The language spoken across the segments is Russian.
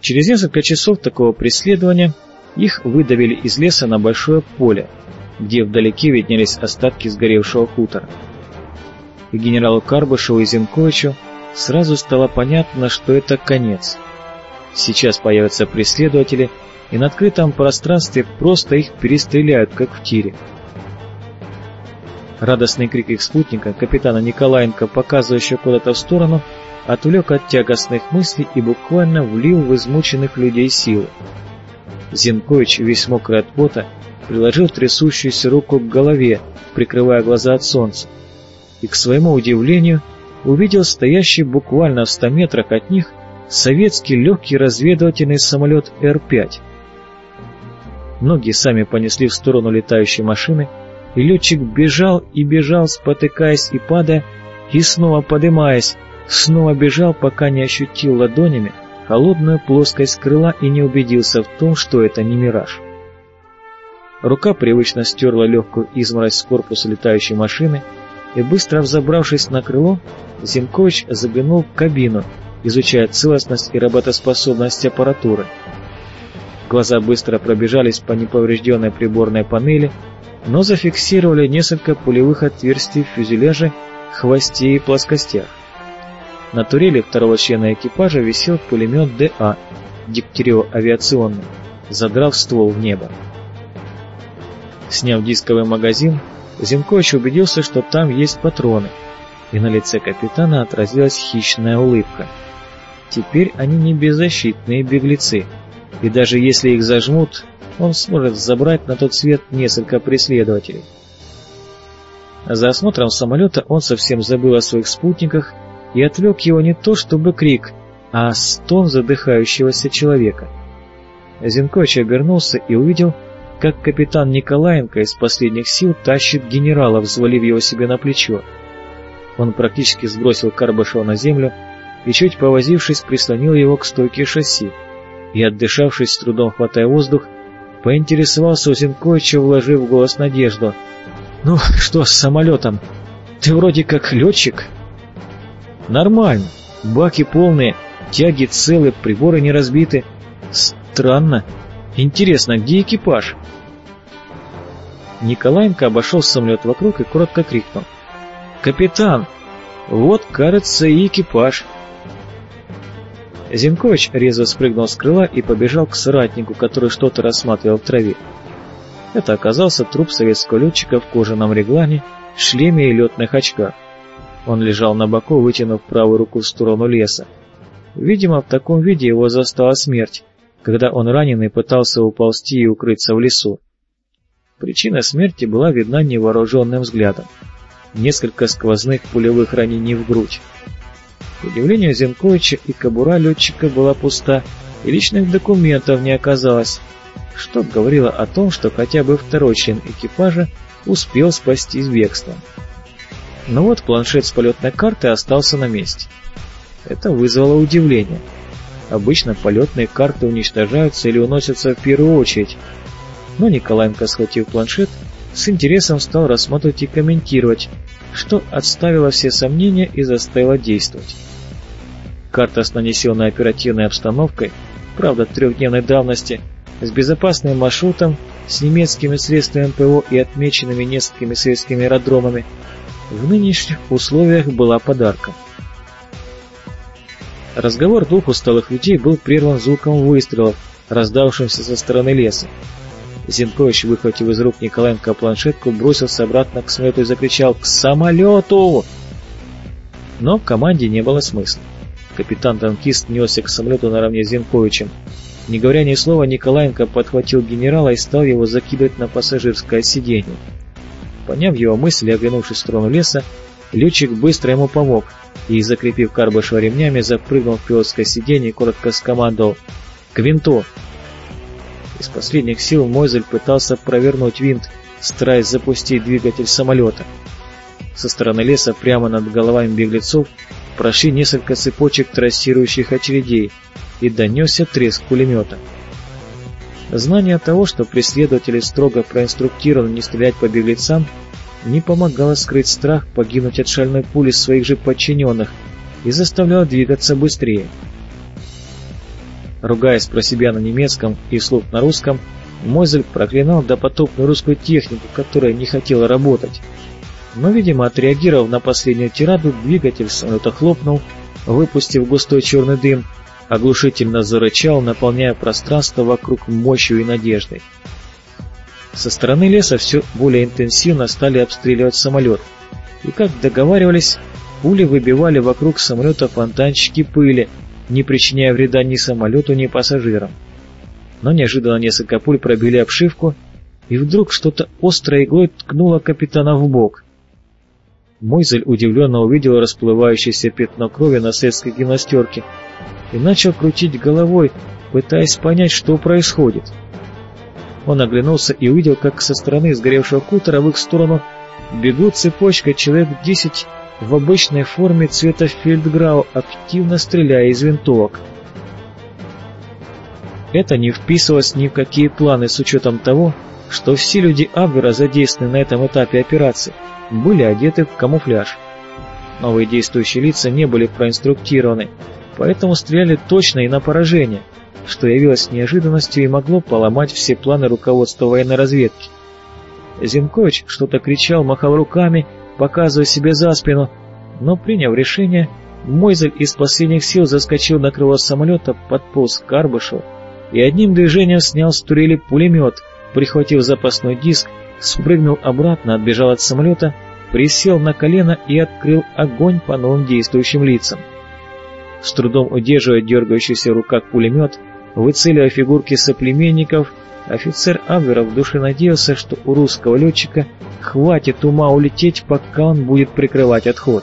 Через несколько часов такого преследования их выдавили из леса на большое поле, где вдалеке виднелись остатки сгоревшего хутора. И генералу Карбышеву и Зенковичу сразу стало понятно, что это конец. Сейчас появятся преследователи, и на открытом пространстве просто их перестреляют, как в тире. Радостный крик их спутника, капитана Николаенко, показывающего куда-то в сторону, отвлек от тягостных мыслей и буквально влил в измученных людей силы. Зенкович, весь мокрый от пота, приложил трясущуюся руку к голове, прикрывая глаза от солнца, и, к своему удивлению, увидел стоящий буквально в 100 метрах от них советский легкий разведывательный самолет Р-5. Ноги сами понесли в сторону летающей машины, и летчик бежал и бежал, спотыкаясь и падая, и снова подымаясь, снова бежал, пока не ощутил ладонями холодную плоскость крыла и не убедился в том, что это не мираж. Рука привычно стерла легкую изморозь с корпуса летающей машины, и, быстро взобравшись на крыло, Зенкович заглянул в кабину, изучая целостность и работоспособность аппаратуры. Глаза быстро пробежались по неповрежденной приборной панели, но зафиксировали несколько пулевых отверстий в фюзеляже, хвосте и плоскостях. На турели второго члена экипажа висел пулемет ДА, Дегтярево-авиационный, задрав ствол в небо. Сняв дисковый магазин, Зенкович убедился, что там есть патроны, и на лице капитана отразилась хищная улыбка. Теперь они не беззащитные беглецы, и даже если их зажмут, он сможет забрать на тот свет несколько преследователей. За осмотром самолета он совсем забыл о своих спутниках и отвлек его не то чтобы крик, а стон задыхающегося человека. Зенкович обернулся и увидел, как капитан Николаенко из последних сил тащит генерала, взвалив его себе на плечо. Он практически сбросил Карбышева на землю и, чуть повозившись, прислонил его к стойке шасси и, отдышавшись, с трудом хватая воздух, поинтересовался у Зенковича, вложив в голос надежду: «Ну, что с самолетом? Ты вроде как летчик?» «Нормально. Баки полные, тяги целы, приборы не разбиты. Странно. Интересно, где экипаж?» Николаенко обошел самолет вокруг и коротко крикнул: «Капитан, вот, кажется, и экипаж». Зенкович резво спрыгнул с крыла и побежал к соратнику, который что-то рассматривал в траве. Это оказался труп советского летчика в кожаном реглане, шлеме и летных очках. Он лежал на боку, вытянув правую руку в сторону леса. Видимо, в таком виде его застала смерть, когда он раненый пытался уползти и укрыться в лесу. Причина смерти была видна невооруженным взглядом. Несколько сквозных пулевых ранений в грудь. К удивлению Зенковича, и кобура летчика была пуста, и личных документов не оказалось, что говорило о том, что хотя бы второй член экипажа успел спастись бегством. Но вот планшет с полетной картой остался на месте. Это вызвало удивление. Обычно полетные карты уничтожаются или уносятся в первую очередь. Но Николаенко, схватив планшет, с интересом стал рассматривать и комментировать, что отставило все сомнения и заставило действовать. Карта с нанесенной оперативной обстановкой, правда 3-дневной давности, с безопасным маршрутом, с немецкими средствами ПВО и отмеченными несколькими советскими аэродромами, в нынешних условиях была подарком. Разговор двух усталых людей был прерван звуком выстрелов, раздавшимся со стороны леса. Зенкович, выхватив из рук Николаенко планшетку, бросился обратно к самолету и закричал: «К самолету!» Но в команде не было смысла. Капитан-танкист несся к самолету наравне с Зенковичем. Не говоря ни слова, Николаенко подхватил генерала и стал его закидывать на пассажирское сиденье. Поняв его мысль и оглянувшись в сторону леса, летчик быстро ему помог и, закрепив Карбышева ремнями, запрыгнул в пилотское сиденье и коротко скомандовал: «К винту!». Из последних сил Мойзель пытался провернуть винт, стараясь запустить двигатель самолета. Со стороны леса прямо над головами беглецов прошли несколько цепочек трассирующих очередей, и донесся треск пулемета. Знание того, что преследователи строго проинструктированы не стрелять по беглецам, не помогало скрыть страх погибнуть от шальной пули своих же подчиненных и заставляло двигаться быстрее. Ругаясь про себя на немецком и вслух на русском, Мойзель проклинал допотопную русскую технику, которая не хотела работать. Но, видимо, отреагировав на последнюю тираду, двигатель самолета хлопнул, выпустив густой черный дым, оглушительно зарычал, наполняя пространство вокруг мощью и надеждой. Со стороны леса все более интенсивно стали обстреливать самолет, и, как договаривались, пули выбивали вокруг самолета фонтанчики пыли, не причиняя вреда ни самолету, ни пассажирам. Но неожиданно несколько пуль пробили обшивку, и вдруг что-то острой иглой ткнуло капитана в бок. Мойзель удивленно увидел расплывающееся пятно крови на советской гимнастерке и начал крутить головой, пытаясь понять, что происходит. Он оглянулся и увидел, как со стороны сгоревшего кутера в их сторону бегут цепочкой человек 10 в обычной форме цвета фельдграу, активно стреляя из винтовок. Это не вписывалось ни в какие планы с учетом того, что все люди Абвера, задействованные на этом этапе операции, были одеты в камуфляж. Новые действующие лица не были проинструктированы, поэтому стреляли точно и на поражение, что явилось неожиданностью и могло поломать все планы руководства военной разведки. Зинкович что-то кричал, махал руками, показывая себе за спину, но, приняв решение, Мойзель из последних сил заскочил на крыло самолета, подполз к Карбышеву и одним движением снял с турели пулемет, прихватив запасной диск, спрыгнул обратно, отбежал от самолета, присел на колено и открыл огонь по новым действующим лицам. С трудом удерживая дергающийся в руках пулемет, выцеливая фигурки соплеменников, офицер Абвера в душе надеялся, что у русского летчика хватит ума улететь, пока он будет прикрывать отход.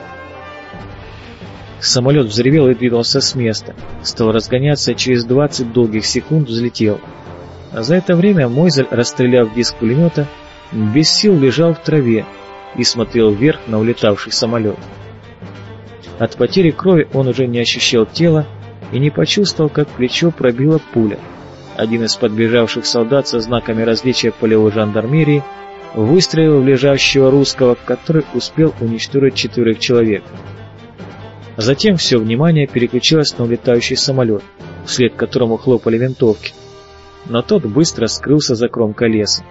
Самолет взревел и двинулся с места, стал разгоняться и через 20 долгих секунд взлетел. А за это время Мойзель, расстреляв диск пулемета, без сил лежал в траве и смотрел вверх на улетавший самолет. От потери крови он уже не ощущал тела и не почувствовал, как плечо пробила пуля. Один из подбежавших солдат со знаками различия полевой жандармерии выстрелил в лежащего русского, который успел уничтожить 4 человек. Затем все внимание переключилось на улетающий самолет, вслед которому хлопали винтовки, но тот быстро скрылся за кромкой леса.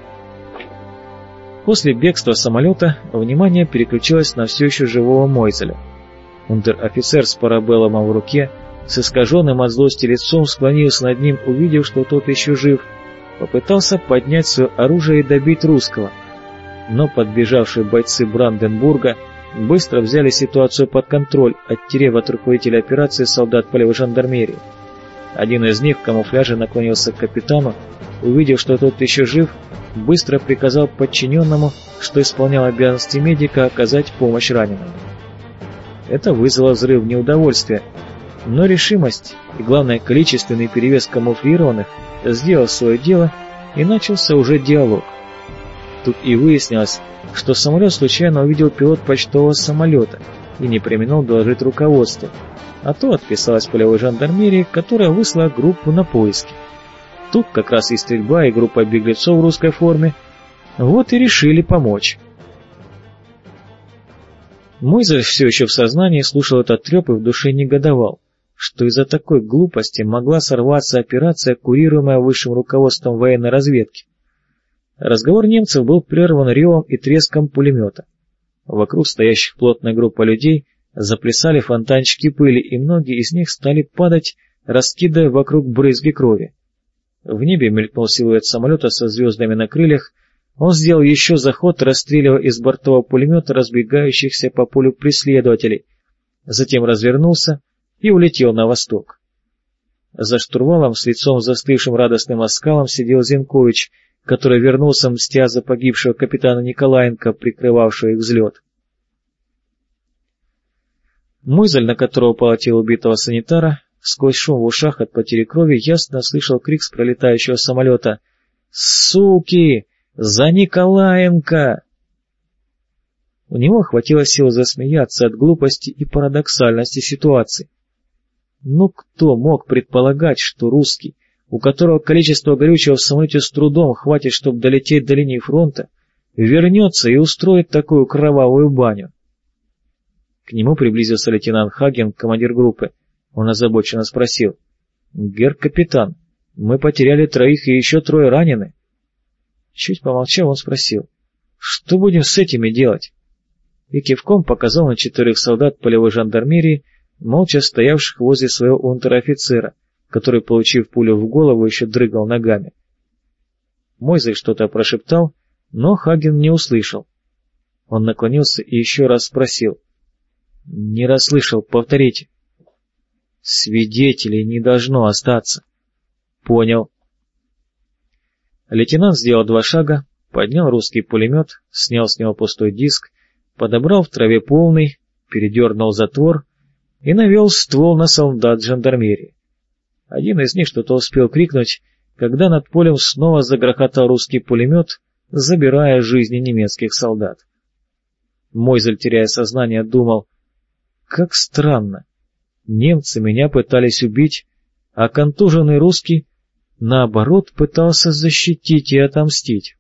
После бегства самолета внимание переключилось на все еще живого Мойзеля. Унтер-офицер с парабеллумом в руке, с искаженным от злости лицом, склонился над ним, увидев, что тот еще жив, попытался поднять свое оружие и добить русского, но подбежавшие бойцы Бранденбурга быстро взяли ситуацию под контроль, оттерев от руководителя операции солдат полевой жандармерии. Один из них в камуфляже наклонился к капитану, увидев, что тот еще жив, быстро приказал подчиненному, что исполнял обязанности медика, оказать помощь раненому. Это вызвало взрыв неудовольствия, но решимость и, главное, количественный перевес камуфлированных сделал свое дело, и начался уже диалог. Тут и выяснилось, что самолет случайно увидел пилот почтового самолета и не преминул доложить руководству, а то отписалась полевой жандармерии, которая выслала группу на поиски. Тут как раз и стрельба, и группа беглецов в русской форме. Вот и решили помочь. Мойзель все еще в сознании слушал этот треп и в душе негодовал, что из-за такой глупости могла сорваться операция, курируемая высшим руководством военной разведки. Разговор немцев был прерван ревом и треском пулемета. Вокруг стоящих плотная группа людей заплясали фонтанчики пыли, и многие из них стали падать, раскидывая вокруг брызги крови. В небе мелькнул силуэт самолета со звездами на крыльях. Он сделал еще заход, расстреливая из бортового пулемета разбегающихся по полю преследователей. Затем развернулся и улетел на восток. За штурвалом с лицом застывшим радостным оскалом сидел Зинкович, который вернулся, мстя за погибшего капитана Николаенко, прикрывавшего их взлет. Мойзель, на которого упало тело убитого санитара, сквозь шум в ушах от потери крови ясно слышал крик с пролетающего самолета: «Суки! За Николаенко!» У него хватило сил засмеяться от глупости и парадоксальности ситуации. Ну кто мог предполагать, что русский, у которого количество горючего в самолете с трудом хватит, чтобы долететь до линии фронта, вернется и устроит такую кровавую баню? К нему приблизился лейтенант Хаген, командир группы. Он озабоченно спросил: «Герр-капитан, мы потеряли 3 и еще 3 ранены». Чуть помолчав, он спросил: «Что будем с этими делать?» И кивком показал на 4 солдат полевой жандармерии, молча стоявших возле своего унтер-офицера, который, получив пулю в голову, еще дрыгал ногами. Мойзель что-то прошептал, но Хаген не услышал. Он наклонился и еще раз спросил: «Не расслышал, повторите». «Свидетелей не должно остаться». «Понял». Лейтенант сделал 2 шага, поднял русский пулемет, снял с него пустой диск, подобрал в траве полный, передернул затвор и навел ствол на солдат жандармерии. Один из них что-то успел крикнуть, когда над полем снова загрохотал русский пулемет, забирая жизни немецких солдат. Мойзель, теряя сознание, думал: «Как странно. Немцы меня пытались убить, а контуженный русский, наоборот, пытался защитить и отомстить».